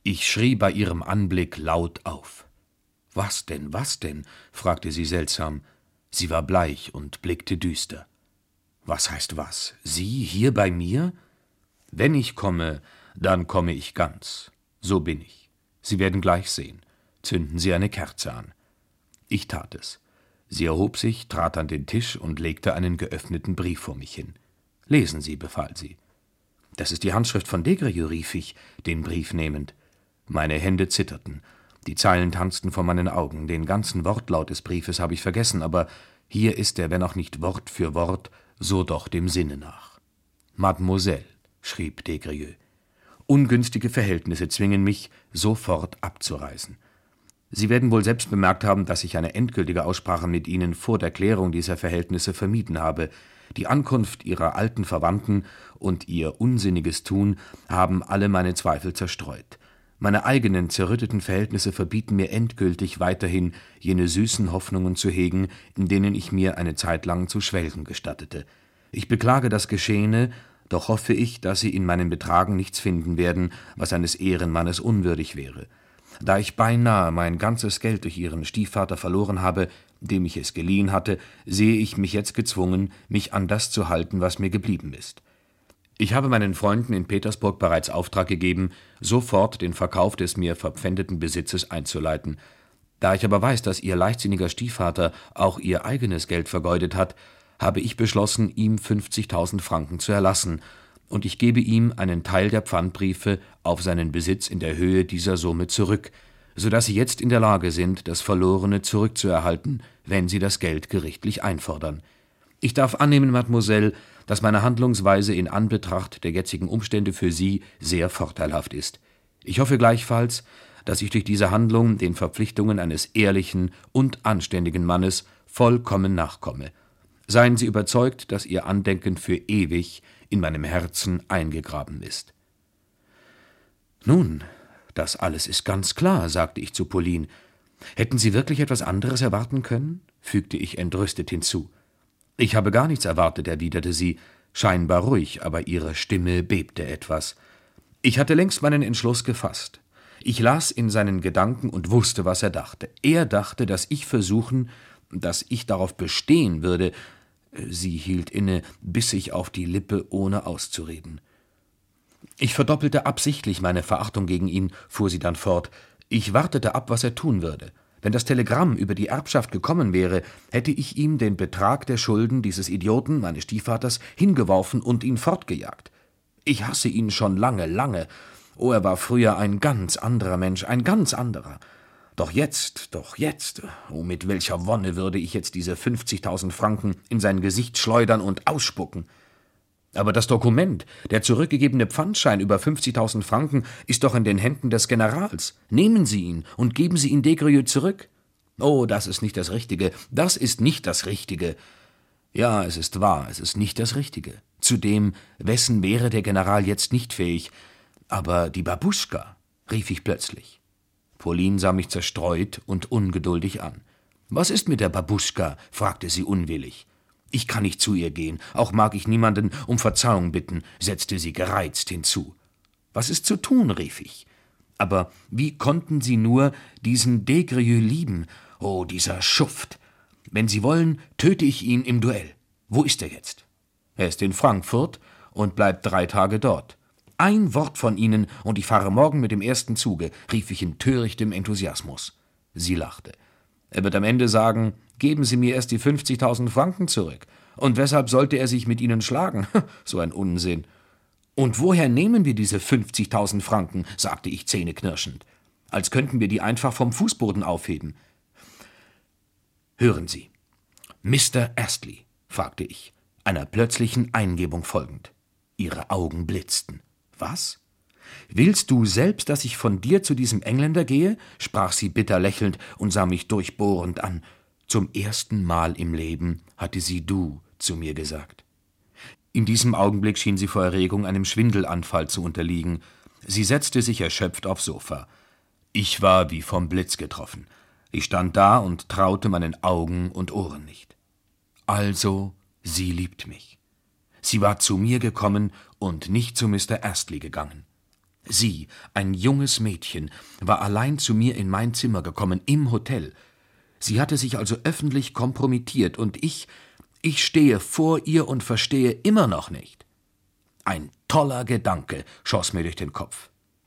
Ich schrie bei ihrem Anblick laut auf. »Was denn, was denn?« fragte sie seltsam. Sie war bleich und blickte düster. »Was heißt was? Sie hier bei mir?« »Wenn ich komme, dann komme ich ganz. So bin ich. Sie werden gleich sehen. Zünden Sie eine Kerze an.« Ich tat es. Sie erhob sich, trat an den Tisch und legte einen geöffneten Brief vor mich hin. »Lesen Sie«, befahl sie. »Das ist die Handschrift von Des-Grieux«, rief ich, den Brief nehmend. Meine Hände zitterten. Die Zeilen tanzten vor meinen Augen. Den ganzen Wortlaut des Briefes habe ich vergessen, aber hier ist er, wenn auch nicht Wort für Wort, so doch dem Sinne nach. »Mademoiselle«, schrieb Des-Grieux, »ungünstige Verhältnisse zwingen mich, sofort abzureisen. Sie werden wohl selbst bemerkt haben, dass ich eine endgültige Aussprache mit Ihnen vor der Klärung dieser Verhältnisse vermieden habe. Die Ankunft Ihrer alten Verwandten und Ihr unsinniges Tun haben alle meine Zweifel zerstreut. Meine eigenen zerrütteten Verhältnisse verbieten mir endgültig weiterhin jene süßen Hoffnungen zu hegen, in denen ich mir eine Zeit lang zu schwelgen gestattete. Ich beklage das Geschehene, doch hoffe ich, dass Sie in meinem Betragen nichts finden werden, was eines Ehrenmannes unwürdig wäre. Da ich beinahe mein ganzes Geld durch Ihren Stiefvater verloren habe, dem ich es geliehen hatte, sehe ich mich jetzt gezwungen, mich an das zu halten, was mir geblieben ist. Ich habe meinen Freunden in Petersburg bereits Auftrag gegeben, sofort den Verkauf des mir verpfändeten Besitzes einzuleiten. Da ich aber weiß, dass Ihr leichtsinniger Stiefvater auch Ihr eigenes Geld vergeudet hat, habe ich beschlossen, ihm 50.000 Franken zu erlassen, und ich gebe ihm einen Teil der Pfandbriefe auf seinen Besitz in der Höhe dieser Summe zurück, so dass Sie jetzt in der Lage sind, das Verlorene zurückzuerhalten, wenn Sie das Geld gerichtlich einfordern. Ich darf annehmen, Mademoiselle, dass meine Handlungsweise in Anbetracht der jetzigen Umstände für Sie sehr vorteilhaft ist. Ich hoffe gleichfalls, dass ich durch diese Handlung den Verpflichtungen eines ehrlichen und anständigen Mannes vollkommen nachkomme. Seien Sie überzeugt, dass Ihr Andenken für ewig in meinem Herzen eingegraben ist.« »Nun, das alles ist ganz klar«, sagte ich zu Pauline. »Hätten Sie wirklich etwas anderes erwarten können?« fügte ich entrüstet hinzu. »Ich habe gar nichts erwartet«, erwiderte sie, scheinbar ruhig, aber ihre Stimme bebte etwas. Ich hatte längst meinen Entschluss gefasst. Ich las in seinen Gedanken und wusste, was er dachte. Er dachte, dass ich darauf bestehen würde. Sie hielt inne, biss sich auf die Lippe, ohne auszureden. »Ich verdoppelte absichtlich meine Verachtung gegen ihn«, fuhr sie dann fort. »Ich wartete ab, was er tun würde. Wenn das Telegramm über die Erbschaft gekommen wäre, hätte ich ihm den Betrag der Schulden dieses Idioten, meines Stiefvaters, hingeworfen und ihn fortgejagt. Ich hasse ihn schon lange, lange. Oh, er war früher ein ganz anderer Mensch, ein ganz anderer. Doch jetzt, oh, mit welcher Wonne würde ich jetzt diese 50.000 Franken in sein Gesicht schleudern und ausspucken. Aber das Dokument, der zurückgegebene Pfandschein über 50.000 Franken, ist doch in den Händen des Generals. Nehmen Sie ihn und geben Sie ihn Des-Grieux zurück. Oh, das ist nicht das Richtige, das ist nicht das Richtige. Ja, es ist wahr, es ist nicht das Richtige. Zudem, wessen wäre der General jetzt nicht fähig? Aber die Babuschka«, rief ich plötzlich. Pauline sah mich zerstreut und ungeduldig an. »Was ist mit der Babuschka?« fragte sie unwillig. »Ich kann nicht zu ihr gehen, auch mag ich niemanden um Verzeihung bitten«, setzte sie gereizt hinzu. »Was ist zu tun?« rief ich. »Aber wie konnten Sie nur diesen Des-Grieux lieben? Oh, dieser Schuft! Wenn Sie wollen, töte ich ihn im Duell. Wo ist er jetzt?« »Er ist in Frankfurt und bleibt 3 Tage dort.« »Ein Wort von Ihnen, und ich fahre morgen mit dem ersten Zuge«, rief ich in törichtem Enthusiasmus. Sie lachte. »Er wird am Ende sagen, geben Sie mir erst die 50.000 Franken zurück. Und weshalb sollte er sich mit Ihnen schlagen? So ein Unsinn.« »Und woher nehmen wir diese 50.000 Franken?«, sagte ich zähneknirschend. »Als könnten wir die einfach vom Fußboden aufheben.« »Hören Sie, Mr. Astley«, fragte ich, einer plötzlichen Eingebung folgend. Ihre Augen blitzten. »Was? Willst du selbst, dass ich von dir zu diesem Engländer gehe?«, sprach sie bitter lächelnd und sah mich durchbohrend an. Zum ersten Mal im Leben hatte sie »du« zu mir gesagt. In diesem Augenblick schien sie vor Erregung einem Schwindelanfall zu unterliegen. Sie setzte sich erschöpft aufs Sofa. Ich war wie vom Blitz getroffen. Ich stand da und traute meinen Augen und Ohren nicht. Also, sie liebt mich. Sie war zu mir gekommen und nicht zu Mr. Astley gegangen. Sie, ein junges Mädchen, war allein zu mir in mein Zimmer gekommen, im Hotel. Sie hatte sich also öffentlich kompromittiert, und ich stehe vor ihr und verstehe immer noch nicht. Ein toller Gedanke schoss mir durch den Kopf.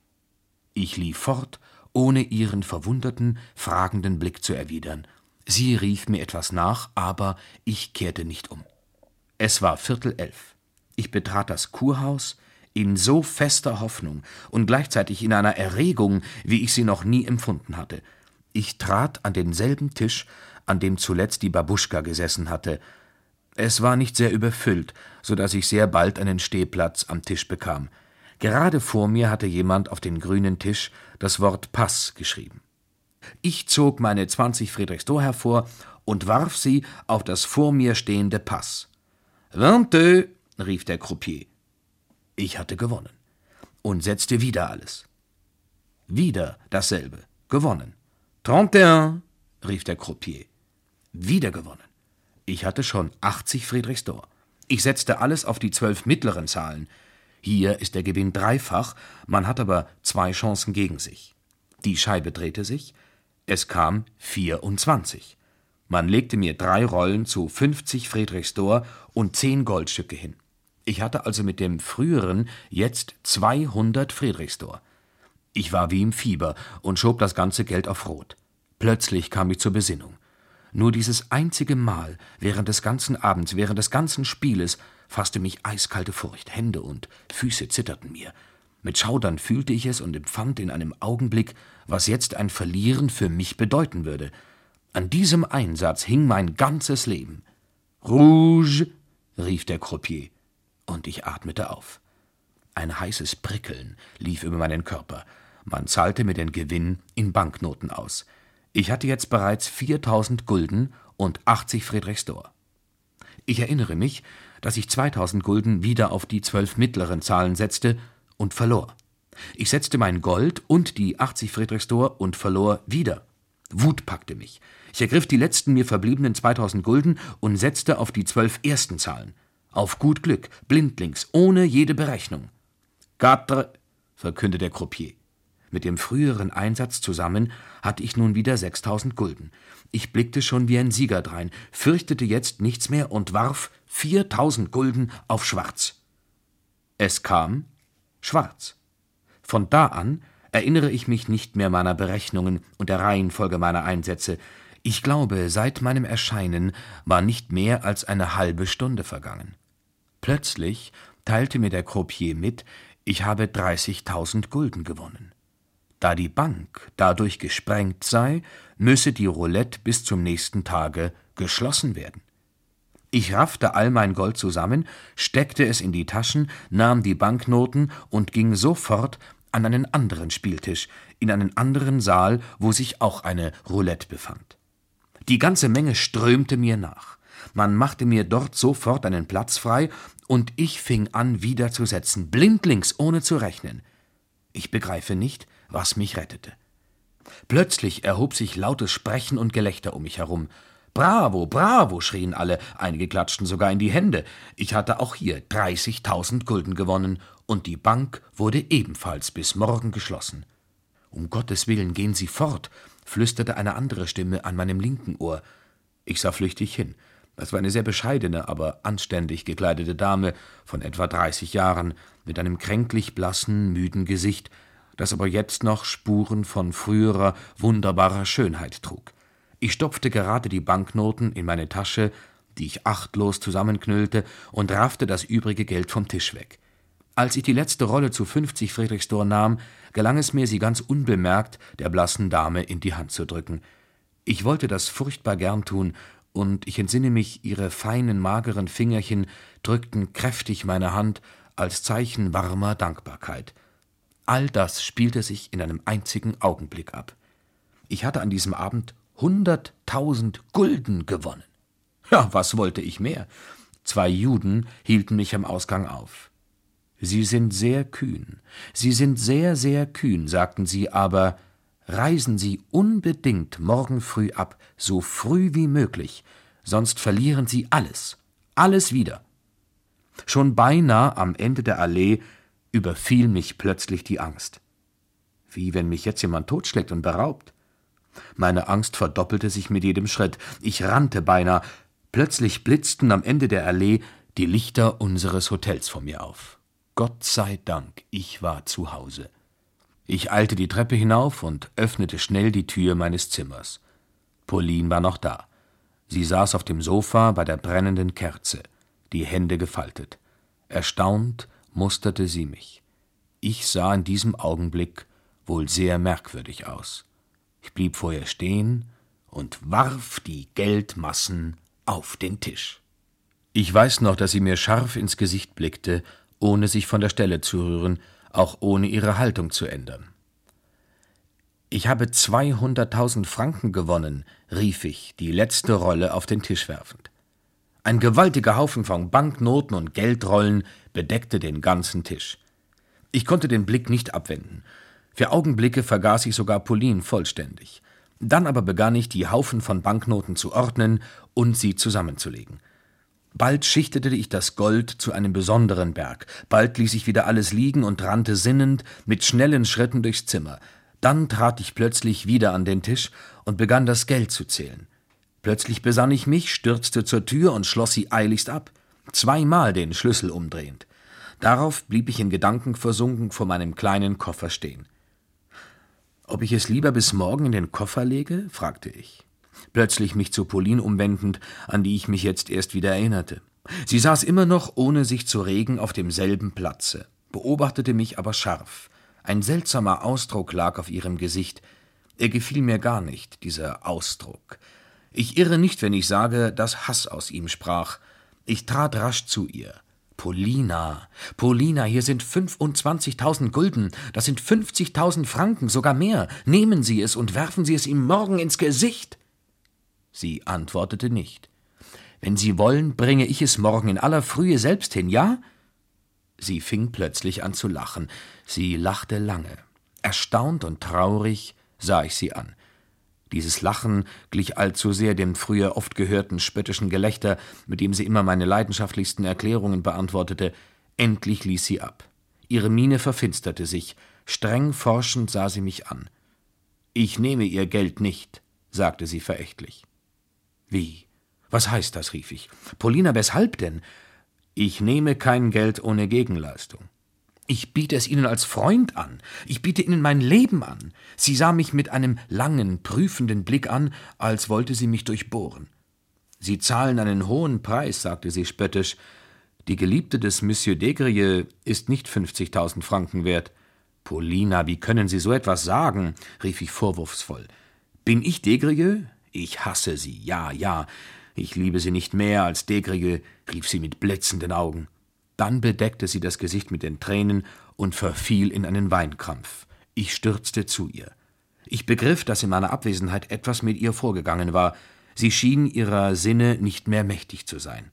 Ich lief fort, ohne ihren verwunderten, fragenden Blick zu erwidern. Sie rief mir etwas nach, aber ich kehrte nicht um. Es war 10:15. Ich betrat das Kurhaus in so fester Hoffnung und gleichzeitig in einer Erregung, wie ich sie noch nie empfunden hatte. Ich trat an denselben Tisch, an dem zuletzt die Babuschka gesessen hatte. Es war nicht sehr überfüllt, so dass ich sehr bald einen Stehplatz am Tisch bekam. Gerade vor mir hatte jemand auf den grünen Tisch das Wort Pass geschrieben. Ich zog meine 20 Friedrichsdor hervor und warf sie auf das vor mir stehende Pass. 22, rief der Croupier. Ich hatte gewonnen und setzte wieder alles. Wieder dasselbe, gewonnen. 31, rief der Croupier. Wieder gewonnen. Ich hatte schon 80 Friedrichsdor. Ich setzte alles auf die 12 mittleren Zahlen. Hier ist der Gewinn dreifach, man hat aber 2 Chancen gegen sich. Die Scheibe drehte sich, es kam 24. Man legte mir 3 Rollen zu 50 Friedrichsdor und 10 Goldstücke hin. Ich hatte also mit dem früheren jetzt 200 Friedrichsdor. Ich war wie im Fieber und schob das ganze Geld auf Rot. Plötzlich kam ich zur Besinnung. Nur dieses einzige Mal während des ganzen Abends, während des ganzen Spieles, fasste mich eiskalte Furcht. Hände und Füße zitterten mir. Mit Schaudern fühlte ich es und empfand in einem Augenblick, was jetzt ein Verlieren für mich bedeuten würde. An diesem Einsatz hing mein ganzes Leben. »Rouge«, rief der Croupier, und ich atmete auf. Ein heißes Prickeln lief über meinen Körper. Man zahlte mir den Gewinn in Banknoten aus. Ich hatte jetzt bereits 4.000 Gulden und 80 Friedrichsdor. Ich erinnere mich, dass ich 2.000 Gulden wieder auf die 12 mittleren Zahlen setzte und verlor. Ich setzte mein Gold und die 80 Friedrichsdor und verlor wieder. Wut packte mich. Ich ergriff die letzten mir verbliebenen 2.000 Gulden und setzte auf die 12 ersten Zahlen. Auf gut Glück, blindlings, ohne jede Berechnung. »Quatre«, verkündete der Croupier. Mit dem früheren Einsatz zusammen hatte ich nun wieder 6.000 Gulden. Ich blickte schon wie ein Sieger drein, fürchtete jetzt nichts mehr und warf 4.000 Gulden auf Schwarz. Es kam Schwarz. Von da an erinnere ich mich nicht mehr meiner Berechnungen und der Reihenfolge meiner Einsätze. Ich glaube, seit meinem Erscheinen war nicht mehr als eine halbe Stunde vergangen. Plötzlich teilte mir der Croupier mit, ich habe 30.000 Gulden gewonnen. Da die Bank dadurch gesprengt sei, müsse die Roulette bis zum nächsten Tage geschlossen werden. Ich raffte all mein Gold zusammen, steckte es in die Taschen, nahm die Banknoten und ging sofort an einen anderen Spieltisch, in einen anderen Saal, wo sich auch eine Roulette befand. Die ganze Menge strömte mir nach. Man machte mir dort sofort einen Platz frei, und ich fing an, wieder zu setzen, blindlings, ohne zu rechnen. Ich begreife nicht, was mich rettete. Plötzlich erhob sich lautes Sprechen und Gelächter um mich herum. »Bravo, bravo«, schrien alle, einige klatschten sogar in die Hände. Ich hatte auch hier 30.000 Gulden gewonnen, und die Bank wurde ebenfalls bis morgen geschlossen. »Um Gottes Willen, gehen Sie fort«, flüsterte eine andere Stimme an meinem linken Ohr. Ich sah flüchtig hin. Es war eine sehr bescheidene, aber anständig gekleidete Dame von etwa 30 Jahren, mit einem kränklich blassen, müden Gesicht, das aber jetzt noch Spuren von früherer, wunderbarer Schönheit trug. Ich stopfte gerade die Banknoten in meine Tasche, die ich achtlos zusammenknüllte, und raffte das übrige Geld vom Tisch weg. Als ich die letzte Rolle zu 50 Friedrichsdor nahm, gelang es mir, sie ganz unbemerkt der blassen Dame in die Hand zu drücken. Ich wollte das furchtbar gern tun, und ich entsinne mich, ihre feinen, mageren Fingerchen drückten kräftig meine Hand als Zeichen warmer Dankbarkeit. All das spielte sich in einem einzigen Augenblick ab. Ich hatte an diesem Abend 100.000 Gulden gewonnen. Ja, was wollte ich mehr? 2 Juden hielten mich am Ausgang auf. »Sie sind sehr kühn, Sie sind sehr, sehr kühn«, sagten sie, »aber reisen Sie unbedingt morgen früh ab, so früh wie möglich, sonst verlieren Sie alles, alles wieder.« Schon beinahe am Ende der Allee überfiel mich plötzlich die Angst. Wie wenn mich jetzt jemand totschlägt und beraubt. Meine Angst verdoppelte sich mit jedem Schritt. Ich rannte beinahe. Plötzlich blitzten am Ende der Allee die Lichter unseres Hotels vor mir auf. Gott sei Dank, ich war zu Hause. Ich eilte die Treppe hinauf und öffnete schnell die Tür meines Zimmers. Pauline war noch da. Sie saß auf dem Sofa bei der brennenden Kerze, die Hände gefaltet. Erstaunt musterte sie mich. Ich sah in diesem Augenblick wohl sehr merkwürdig aus. Ich blieb vor ihr stehen und warf die Geldmassen auf den Tisch. Ich weiß noch, dass sie mir scharf ins Gesicht blickte, ohne sich von der Stelle zu rühren, auch ohne ihre Haltung zu ändern. »Ich habe 200.000 Franken gewonnen«, rief ich, die letzte Rolle auf den Tisch werfend. Ein gewaltiger Haufen von Banknoten und Geldrollen bedeckte den ganzen Tisch. Ich konnte den Blick nicht abwenden. Für Augenblicke vergaß ich sogar Pauline vollständig. Dann aber begann ich, die Haufen von Banknoten zu ordnen und sie zusammenzulegen. Bald schichtete ich das Gold zu einem besonderen Berg, bald ließ ich wieder alles liegen und rannte sinnend mit schnellen Schritten durchs Zimmer. Dann trat ich plötzlich wieder an den Tisch und begann das Geld zu zählen. Plötzlich besann ich mich, stürzte zur Tür und schloss sie eiligst ab, 2-mal den Schlüssel umdrehend. Darauf blieb ich in Gedanken versunken vor meinem kleinen Koffer stehen. »Ob ich es lieber bis morgen in den Koffer lege?« fragte ich. Plötzlich mich zu Pauline umwendend, an die ich mich jetzt erst wieder erinnerte. Sie saß immer noch, ohne sich zu regen, auf demselben Platze, beobachtete mich aber scharf. Ein seltsamer Ausdruck lag auf ihrem Gesicht. Er gefiel mir gar nicht, dieser Ausdruck. Ich irre nicht, wenn ich sage, dass Hass aus ihm sprach. Ich trat rasch zu ihr. »Paulina, hier sind 25.000 Gulden, das sind 50.000 Franken, sogar mehr. Nehmen Sie es und werfen Sie es ihm morgen ins Gesicht.« Sie antwortete nicht. »Wenn Sie wollen, bringe ich es morgen in aller Frühe selbst hin, ja?« Sie fing plötzlich an zu lachen. Sie lachte lange. Erstaunt und traurig sah ich sie an. Dieses Lachen glich allzu sehr dem früher oft gehörten spöttischen Gelächter, mit dem sie immer meine leidenschaftlichsten Erklärungen beantwortete. Endlich ließ sie ab. Ihre Miene verfinsterte sich. Streng forschend sah sie mich an. »Ich nehme Ihr Geld nicht«, sagte sie verächtlich. »Wie? Was heißt das?« rief ich. »Paulina, weshalb denn?« »Ich nehme kein Geld ohne Gegenleistung. Ich biete es Ihnen als Freund an. Ich biete Ihnen mein Leben an.« Sie sah mich mit einem langen, prüfenden Blick an, als wollte sie mich durchbohren. »Sie zahlen einen hohen Preis«, sagte sie spöttisch. »Die Geliebte des Monsieur Desgrieux ist nicht 50.000 Franken wert.« »Paulina, wie können Sie so etwas sagen?« rief ich vorwurfsvoll. »Bin ich Desgrieux? Ich hasse Sie, ja. Ich liebe Sie nicht mehr als Desgrieux«, rief sie mit blitzenden Augen. Dann bedeckte sie das Gesicht mit den Tränen und verfiel in einen Weinkrampf. Ich stürzte zu ihr. Ich begriff, dass in meiner Abwesenheit etwas mit ihr vorgegangen war. Sie schien ihrer Sinne nicht mehr mächtig zu sein.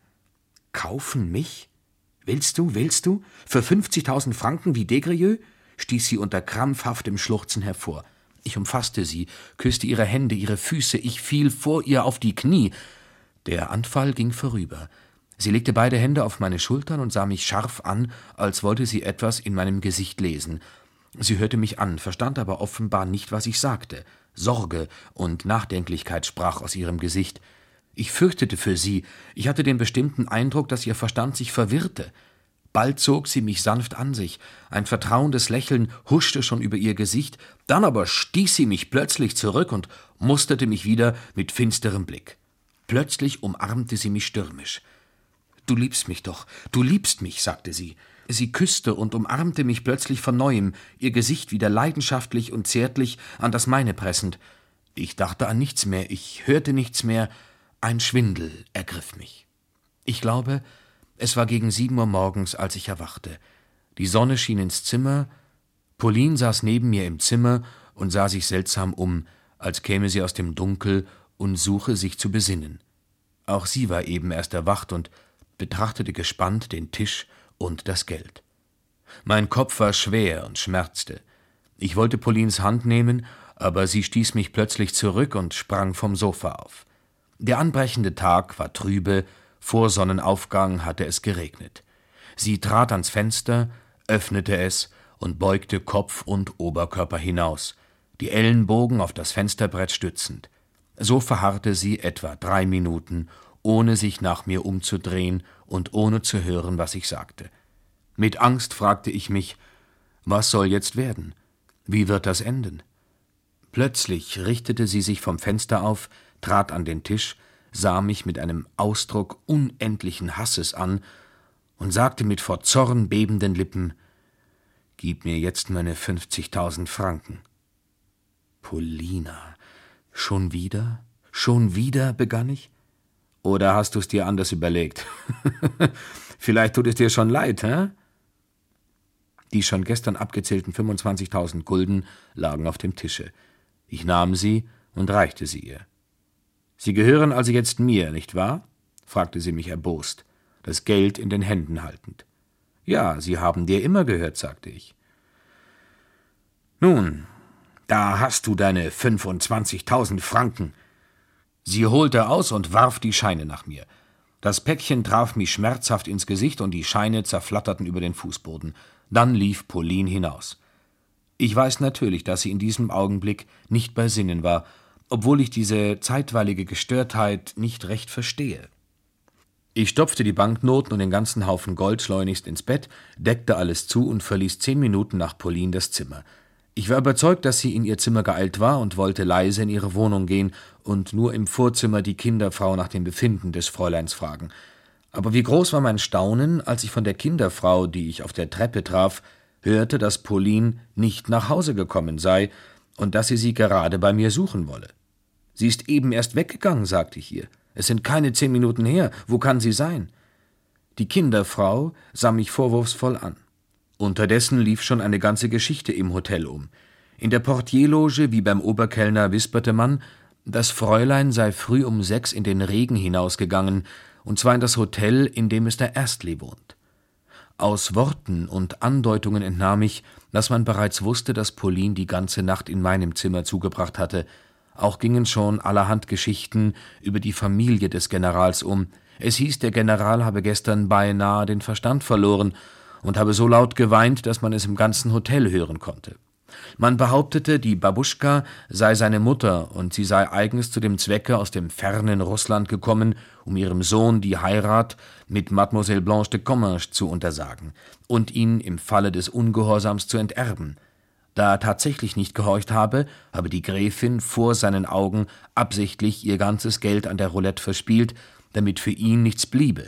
»Kaufen mich? Willst du? Für 50.000 Franken wie Desgrieux?« stieß sie unter krampfhaftem Schluchzen hervor. Ich umfasste sie, küsste ihre Hände, ihre Füße, ich fiel vor ihr auf die Knie. Der Anfall ging vorüber. Sie legte beide Hände auf meine Schultern und sah mich scharf an, als wollte sie etwas in meinem Gesicht lesen. Sie hörte mich an, verstand aber offenbar nicht, was ich sagte. Sorge und Nachdenklichkeit sprach aus ihrem Gesicht. Ich fürchtete für sie. Ich hatte den bestimmten Eindruck, dass ihr Verstand sich verwirrte. Bald zog sie mich sanft an sich. Ein vertrauendes Lächeln huschte schon über ihr Gesicht. Dann aber stieß sie mich plötzlich zurück und musterte mich wieder mit finsterem Blick. Plötzlich umarmte sie mich stürmisch. »Du liebst mich doch, du liebst mich«, sagte sie. Sie küsste und umarmte mich plötzlich von Neuem, ihr Gesicht wieder leidenschaftlich und zärtlich an das meine pressend. Ich dachte an nichts mehr, ich hörte nichts mehr. Ein Schwindel ergriff mich. Ich glaube, es war gegen 7 Uhr morgens, als ich erwachte. Die Sonne schien ins Zimmer. Pauline saß neben mir im Zimmer und sah sich seltsam um, als käme sie aus dem Dunkel und suche, sich zu besinnen. Auch sie war eben erst erwacht und betrachtete gespannt den Tisch und das Geld. Mein Kopf war schwer und schmerzte. Ich wollte Paulines Hand nehmen, aber sie stieß mich plötzlich zurück und sprang vom Sofa auf. Der anbrechende Tag war trübe, vor Sonnenaufgang hatte es geregnet. Sie trat ans Fenster, öffnete es und beugte Kopf und Oberkörper hinaus, die Ellenbogen auf das Fensterbrett stützend. So verharrte sie etwa 3 Minuten, ohne sich nach mir umzudrehen und ohne zu hören, was ich sagte. Mit Angst fragte ich mich, was soll jetzt werden? Wie wird das enden? Plötzlich richtete sie sich vom Fenster auf, trat an den Tisch, sah mich mit einem Ausdruck unendlichen Hasses an und sagte mit vor Zorn bebenden Lippen: »Gib mir jetzt meine 50.000 Franken.« »Polina, schon wieder? Schon wieder?« begann ich. »Oder hast du's dir anders überlegt? Vielleicht tut es dir schon leid, hä?« Die schon gestern abgezählten 25.000 Gulden lagen auf dem Tische. Ich nahm sie und reichte sie ihr. »Sie gehören also jetzt mir, nicht wahr?« fragte sie mich erbost, das Geld in den Händen haltend. »Ja, sie haben dir immer gehört«, sagte ich. »Nun, da hast du deine 25.000 Franken.« Sie holte aus und warf die Scheine nach mir. Das Päckchen traf mich schmerzhaft ins Gesicht und die Scheine zerflatterten über den Fußboden. Dann lief Pauline hinaus. Ich weiß natürlich, dass sie in diesem Augenblick nicht bei Sinnen war, obwohl ich diese zeitweilige Gestörtheit nicht recht verstehe. Ich stopfte die Banknoten und den ganzen Haufen Gold schleunigst ins Bett, deckte alles zu und verließ 10 Minuten nach Pauline das Zimmer. Ich war überzeugt, dass sie in ihr Zimmer geeilt war und wollte leise in ihre Wohnung gehen und nur im Vorzimmer die Kinderfrau nach dem Befinden des Fräuleins fragen. Aber wie groß war mein Staunen, als ich von der Kinderfrau, die ich auf der Treppe traf, hörte, dass Pauline nicht nach Hause gekommen sei und dass sie gerade bei mir suchen wolle. »Sie ist eben erst weggegangen«, sagte ich ihr. »Es sind keine 10 Minuten her. Wo kann sie sein?« Die Kinderfrau sah mich vorwurfsvoll an. Unterdessen lief schon eine ganze Geschichte im Hotel um. In der Portierloge wie beim Oberkellner wisperte man, das Fräulein sei früh um 6 in den Regen hinausgegangen, und zwar in das Hotel, in dem Mr. Astley wohnt. Aus Worten und Andeutungen entnahm ich, dass man bereits wusste, dass Pauline die ganze Nacht in meinem Zimmer zugebracht hatte. Auch gingen schon allerhand Geschichten über die Familie des Generals um. Es hieß, der General habe gestern beinahe den Verstand verloren und habe so laut geweint, dass man es im ganzen Hotel hören konnte. Man behauptete, die Babuschka sei seine Mutter und sie sei eigens zu dem Zwecke aus dem fernen Russland gekommen, um ihrem Sohn die Heirat mit Mademoiselle Blanche de Comminges zu untersagen und ihn im Falle des Ungehorsams zu enterben. Da er tatsächlich nicht gehorcht habe, habe die Gräfin vor seinen Augen absichtlich ihr ganzes Geld an der Roulette verspielt, damit für ihn nichts bliebe.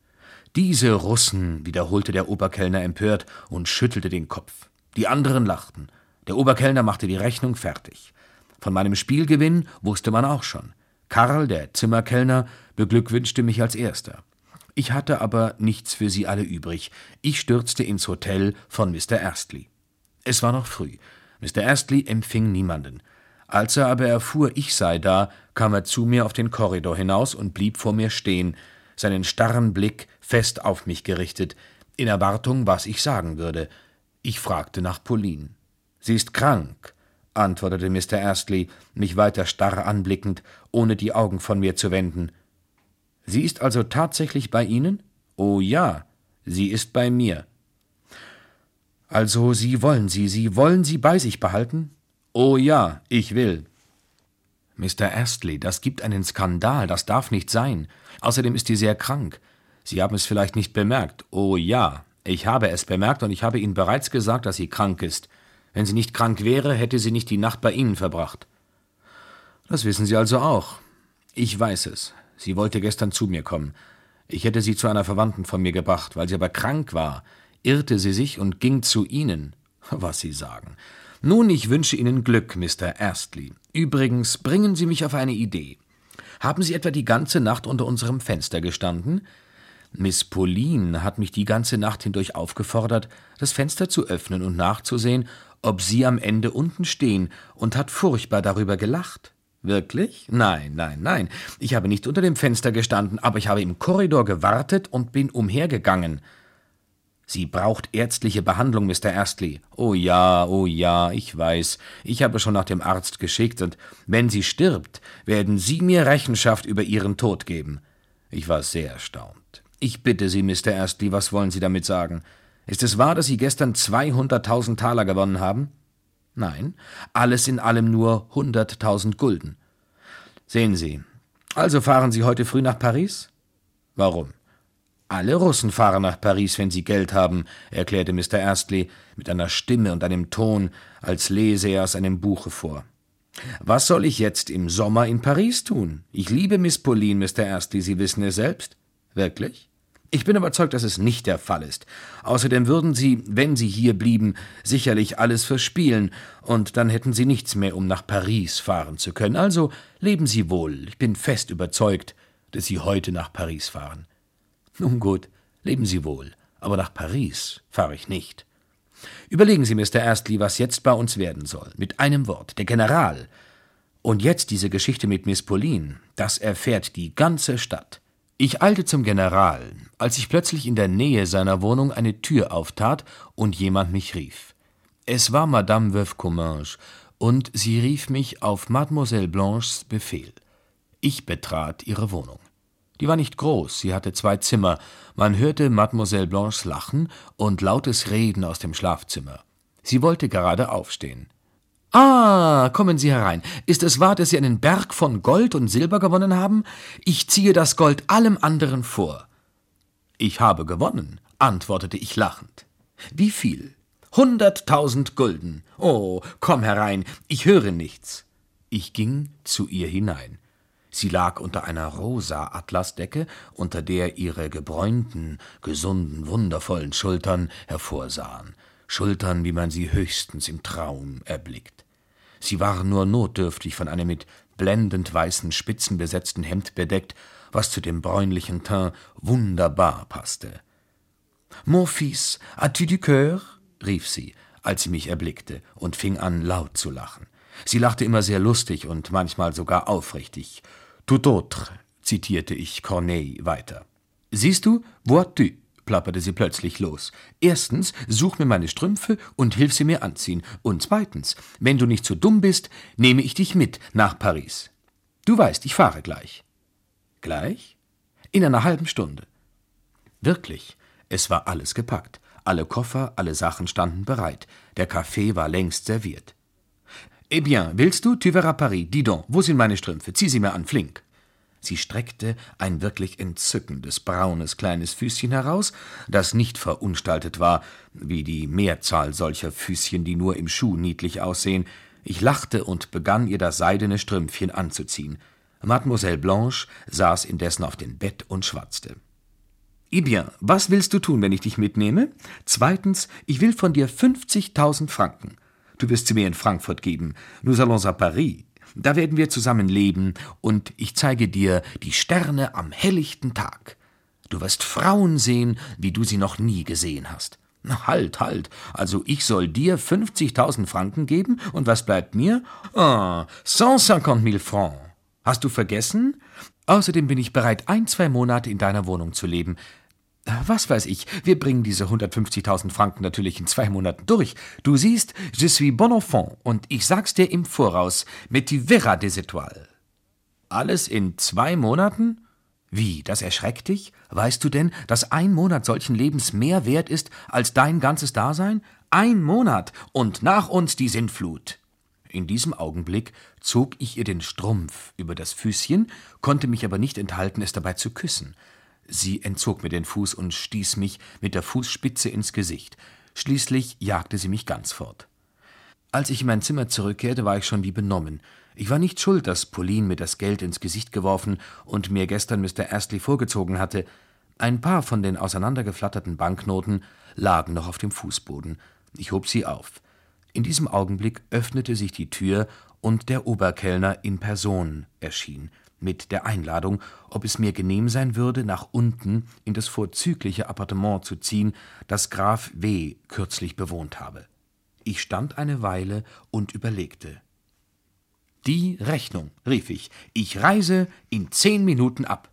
»Diese Russen«, wiederholte der Oberkellner empört und schüttelte den Kopf. Die anderen lachten. Der Oberkellner machte die Rechnung fertig. Von meinem Spielgewinn wusste man auch schon. Karl, der Zimmerkellner, beglückwünschte mich als Erster. Ich hatte aber nichts für sie alle übrig. Ich stürzte ins Hotel von Mr. Astley. Es war noch früh. Mr. Astley empfing niemanden. Als er aber erfuhr, ich sei da, kam er zu mir auf den Korridor hinaus und blieb vor mir stehen, seinen starren Blick fest auf mich gerichtet, in Erwartung, was ich sagen würde. Ich fragte nach Pauline. »Sie ist krank«, antwortete Mr. Astley, mich weiter starr anblickend, ohne die Augen von mir zu wenden. »Sie ist also tatsächlich bei Ihnen?« »Oh ja, sie ist bei mir.« »Also Sie wollen sie bei sich behalten?« »Oh ja, ich will.« »Mr. Astley, das gibt einen Skandal, das darf nicht sein. Außerdem ist sie sehr krank. Sie haben es vielleicht nicht bemerkt.« »Oh ja, ich habe es bemerkt und ich habe Ihnen bereits gesagt, dass sie krank ist. Wenn sie nicht krank wäre, hätte sie nicht die Nacht bei Ihnen verbracht.« »Das wissen Sie also auch.« »Ich weiß es. Sie wollte gestern zu mir kommen. Ich hätte sie zu einer Verwandten von mir gebracht. Weil sie aber krank war, irrte sie sich und ging zu Ihnen.« »Was Sie sagen. Nun, ich wünsche Ihnen Glück, Mr. Astley. Übrigens bringen Sie mich auf eine Idee. Haben Sie etwa die ganze Nacht unter unserem Fenster gestanden? Miss Pauline hat mich die ganze Nacht hindurch aufgefordert, das Fenster zu öffnen und nachzusehen, ob Sie am Ende unten stehen, und hat furchtbar darüber gelacht.« »Wirklich? Nein. Ich habe nicht unter dem Fenster gestanden, aber ich habe im Korridor gewartet und bin umhergegangen.« »Sie braucht ärztliche Behandlung, Mr. Astley.« Oh ja, ich weiß. Ich habe schon nach dem Arzt geschickt, und wenn sie stirbt, werden Sie mir Rechenschaft über ihren Tod geben.« Ich war sehr erstaunt. »Ich bitte Sie, Mr. Astley, was wollen Sie damit sagen?« Ist es wahr, dass Sie gestern 200.000 Taler gewonnen haben? Nein, alles in allem nur 100.000 Gulden. Sehen Sie, also fahren Sie heute früh nach Paris? Warum? Alle Russen fahren nach Paris, wenn sie Geld haben, erklärte Mr. Astley mit einer Stimme und einem Ton, als lese er aus einem Buche vor. Was soll ich jetzt im Sommer in Paris tun? Ich liebe Miss Pauline, Mr. Astley, Sie wissen es selbst. Wirklich? Ich bin überzeugt, dass es nicht der Fall ist. Außerdem würden Sie, wenn Sie hier blieben, sicherlich alles verspielen, und dann hätten Sie nichts mehr, um nach Paris fahren zu können. Also leben Sie wohl. Ich bin fest überzeugt, dass Sie heute nach Paris fahren. Nun gut, leben Sie wohl, aber nach Paris fahre ich nicht. Überlegen Sie, Mr. Astley, was jetzt bei uns werden soll. Mit einem Wort, der General. Und jetzt diese Geschichte mit Miss Pauline, das erfährt die ganze Stadt. Ich eilte zum General, als ich plötzlich in der Nähe seiner Wohnung eine Tür auftat und jemand mich rief. Es war Madame Veuve Comminges, und sie rief mich auf Mademoiselle Blanches Befehl. Ich betrat ihre Wohnung. Die war nicht groß, sie hatte 2 Zimmer. Man hörte Mademoiselle Blanches lachen und lautes Reden aus dem Schlafzimmer. Sie wollte gerade aufstehen. »Ah, kommen Sie herein. Ist es wahr, dass Sie einen Berg von Gold und Silber gewonnen haben? Ich ziehe das Gold allem anderen vor.« »Ich habe gewonnen«, antwortete ich lachend. »Wie viel?« »100.000 Gulden. Oh, komm herein, ich höre nichts.« Ich ging zu ihr hinein. Sie lag unter einer rosa Atlasdecke, unter der ihre gebräunten, gesunden, wundervollen Schultern hervorsahen. Schultern, wie man sie höchstens im Traum erblickt. Sie waren nur notdürftig von einem mit blendend weißen Spitzen besetzten Hemd bedeckt, was zu dem bräunlichen Teint wunderbar passte. »Mon fils, as-tu du cœur?« rief sie, als sie mich erblickte, und fing an, laut zu lachen. Sie lachte immer sehr lustig und manchmal sogar aufrichtig. »Tout autre«, zitierte ich Corneille weiter. »Siehst du, vois-tu«, plapperte sie plötzlich los. »Erstens, such mir meine Strümpfe und hilf sie mir anziehen. Und zweitens, wenn du nicht so dumm bist, nehme ich dich mit nach Paris. Du weißt, ich fahre gleich.« »Gleich?« »In einer halben Stunde.« Wirklich, es war alles gepackt. Alle Koffer, alle Sachen standen bereit. Der Kaffee war längst serviert. »Eh bien, willst du? Tu verras Paris. Dis donc, wo sind meine Strümpfe? Zieh sie mir an, flink.« Sie streckte ein wirklich entzückendes, braunes, kleines Füßchen heraus, das nicht verunstaltet war, wie die Mehrzahl solcher Füßchen, die nur im Schuh niedlich aussehen. Ich lachte und begann, ihr das seidene Strümpfchen anzuziehen. Mademoiselle Blanche saß indessen auf dem Bett und schwatzte. »Eh bien, was willst du tun, wenn ich dich mitnehme? Zweitens, ich will von dir 50.000 Franken. Du wirst sie mir in Frankfurt geben. Nous allons à Paris. Da werden wir zusammen leben, und ich zeige dir die Sterne am helllichten Tag. Du wirst Frauen sehen, wie du sie noch nie gesehen hast.« »Halt, also ich soll dir 50.000 Franken geben, und was bleibt mir? 150.000 Francs. Hast du vergessen? Außerdem bin ich bereit, 1-2 Monate in deiner Wohnung zu leben. Was weiß ich, wir bringen diese 150.000 Franken natürlich in 2 Monaten durch. Du siehst, je suis bon enfant, und ich sag's dir im Voraus, mais tu verras des étoiles.« »Alles in 2 Monaten? Wie, das erschreckt dich? Weißt du denn, dass 1 Monat solchen Lebens mehr wert ist als dein ganzes Dasein? 1 Monat, und nach uns die Sintflut.« In diesem Augenblick zog ich ihr den Strumpf über das Füßchen, konnte mich aber nicht enthalten, es dabei zu küssen. Sie entzog mir den Fuß und stieß mich mit der Fußspitze ins Gesicht. Schließlich jagte sie mich ganz fort. Als ich in mein Zimmer zurückkehrte, war ich schon wie benommen. Ich war nicht schuld, dass Pauline mir das Geld ins Gesicht geworfen und mir gestern Mr. Astley vorgezogen hatte. Ein paar von den auseinandergeflatterten Banknoten lagen noch auf dem Fußboden. Ich hob sie auf. In diesem Augenblick öffnete sich die Tür, und der Oberkellner in Person erschien, mit der Einladung, ob es mir genehm sein würde, nach unten in das vorzügliche Appartement zu ziehen, das Graf W. kürzlich bewohnt habe. Ich stand eine Weile und überlegte. »Die Rechnung«, rief ich, »ich reise in 10 Minuten ab.«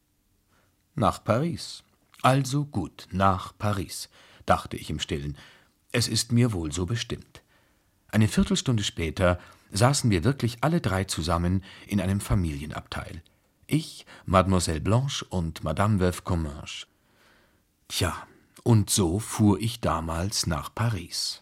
»Nach Paris. Also gut, nach Paris«, dachte ich im Stillen. »Es ist mir wohl so bestimmt.« Eine Viertelstunde später saßen wir wirklich alle 3 zusammen in einem Familienabteil. Ich, Mademoiselle Blanche und Madame Veuve Comminges. Tja, Und so fuhr ich damals nach Paris.